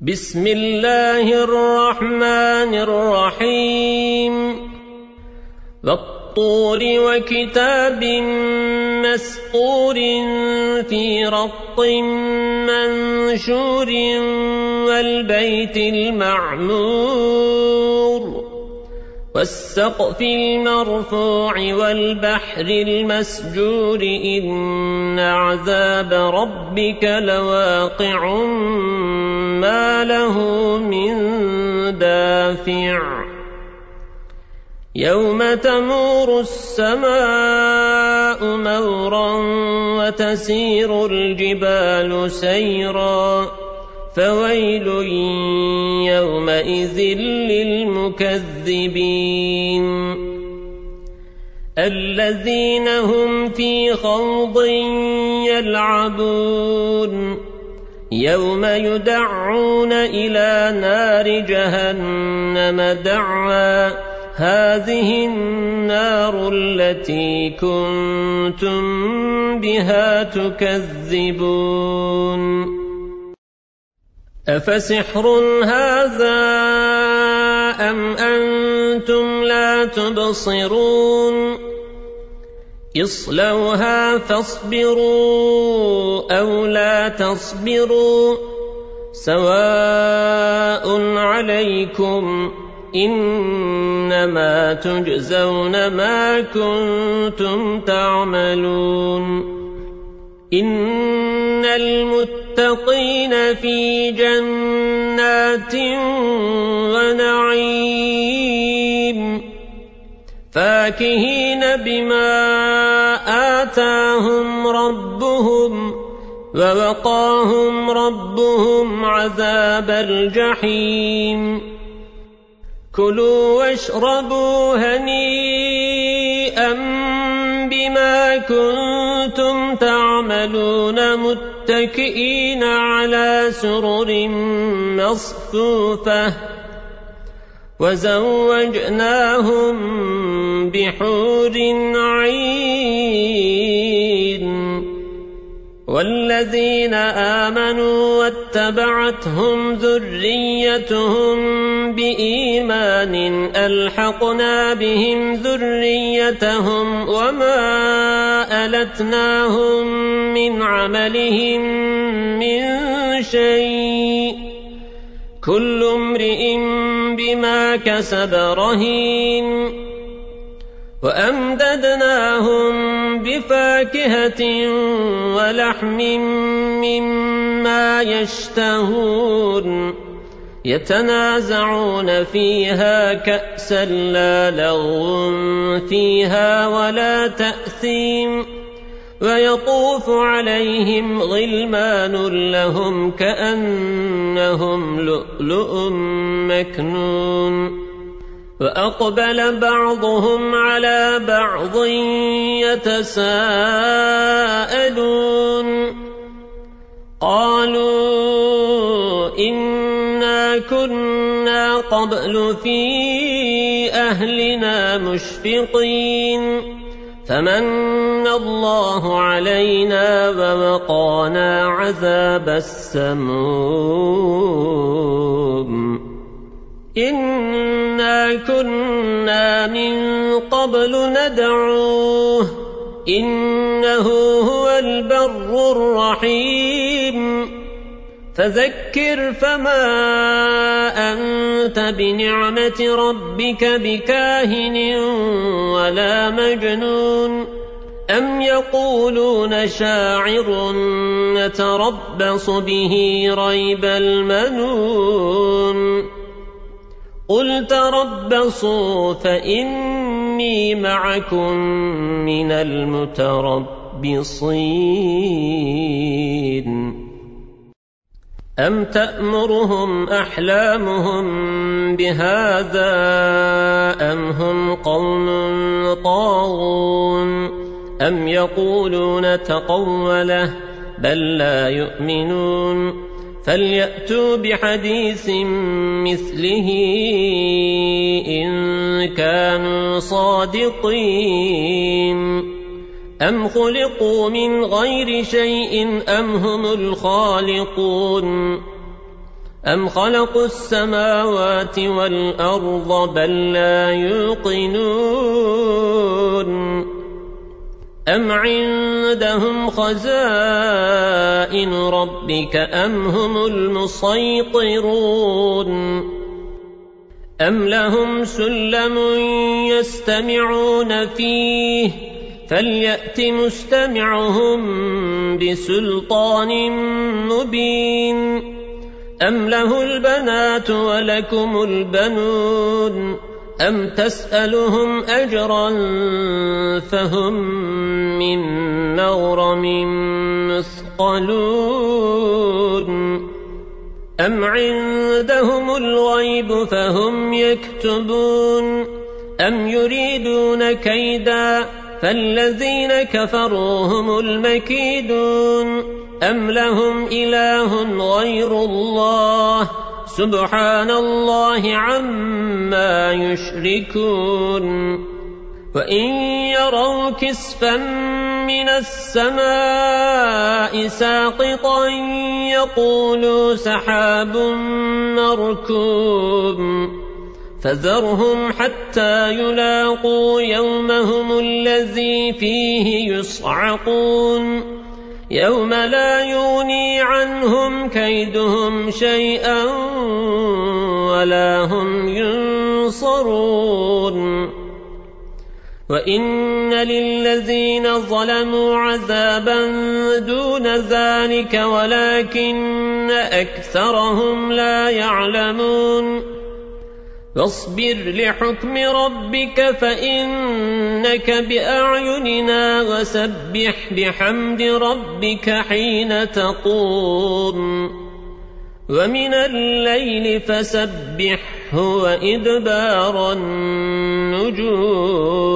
بسم الله الرحمن الرحيم والطور وكتاب مسطور في رق منشور والبيت المعمور والسقف المرفوع والبحر المسجور إن عذاب ربك لواقع ما له من دافع يوم تمور السماء مورا وتسير الجبال سيرا فويل يومئذ للمكذبين الذين هم في خوض يلعبون يوم يدعون إلى نار جهنم دعا هذه النار التي كنتم بها تكذبون أفسحر هذا أم أنتم لا تبصرون اصلوها فاصبروا أو لا تصبروا سواء عليكم إنما تجزون ما كنتم تعملون إن المتقين في جنات ونعيم فاكهين بما آتاهم ربهم ووقاهم ربهم عذاب الجحيم كلوا واشربوا هنيئا بما كنتم تعملون متكئين على سرر مصفوفة وزوجناهم بحور عين والذين آمنوا واتبعتهم ذريتهم بإيمان ألحقنا بهم ذريتهم وما ألتناهم من عملهم من شيء كل امرئ بما كسب رهين وأمددناهم بفاكهة ولحم مما يشتهون يتنازعون فيها كأسا لا لغو فيها ولا تأثيم ويطوف عليهم غلمان لهم كأنهم لؤلؤ مكنون وأقبل بعضهم على بعض يتساءلون قالوا إنا كنا قبل في أهلنا مشفقين فمن الله علينا ووقانا عذاب السموم إنا كنا من قبل ندعوه إنه هو البر الرحيم فذكر فما أنت بنعمة ربك بكاهن ولا مجنون أم يقولون شاعر نتربص به ريب المنون قل تربصوا فإني معكم من المتربصين أم تأمرهم أحلامهم بهذا أم هم قوم طاغون أم يقولون تقوله بل لا يؤمنون فليأتوا بحديث مثله إن كانوا صادقين أم خلقوا من غير شيء أم هم الخالقون أم خلقوا السماوات والأرض بل لا يوقنون أم عندهم خزائن ربك أم هم المسيطرون أم لهم سلم يستمعون فيه فليأت مستمعهم بسلطان مبين أم له البنات ولكم البنون أم تسألهم أجرا فهم من مغرم مثقلون أم عندهم الغيب فهم يكتبون أم يريدون كيدا فالذين كفروا هم المكيدون أم لهم إله غير الله سبحان الله عما يشركون وإن يروا كسفا من السماء ساقطا يقولوا سحاب مركوب فذرهم حتى يلاقوا يومهم الذي فيه يصعقون يوم لا يغني عنهم كيدهم شيئا ولا هم ينصرون وإن للذين ظلموا عذابا دون ذلك ولكن أكثرهم لا يعلمون واصبر لحكم ربك فإنك بأعيننا وسبح بحمد ربك حين تقوم ومن الليل فسبحه وإدبار النجوم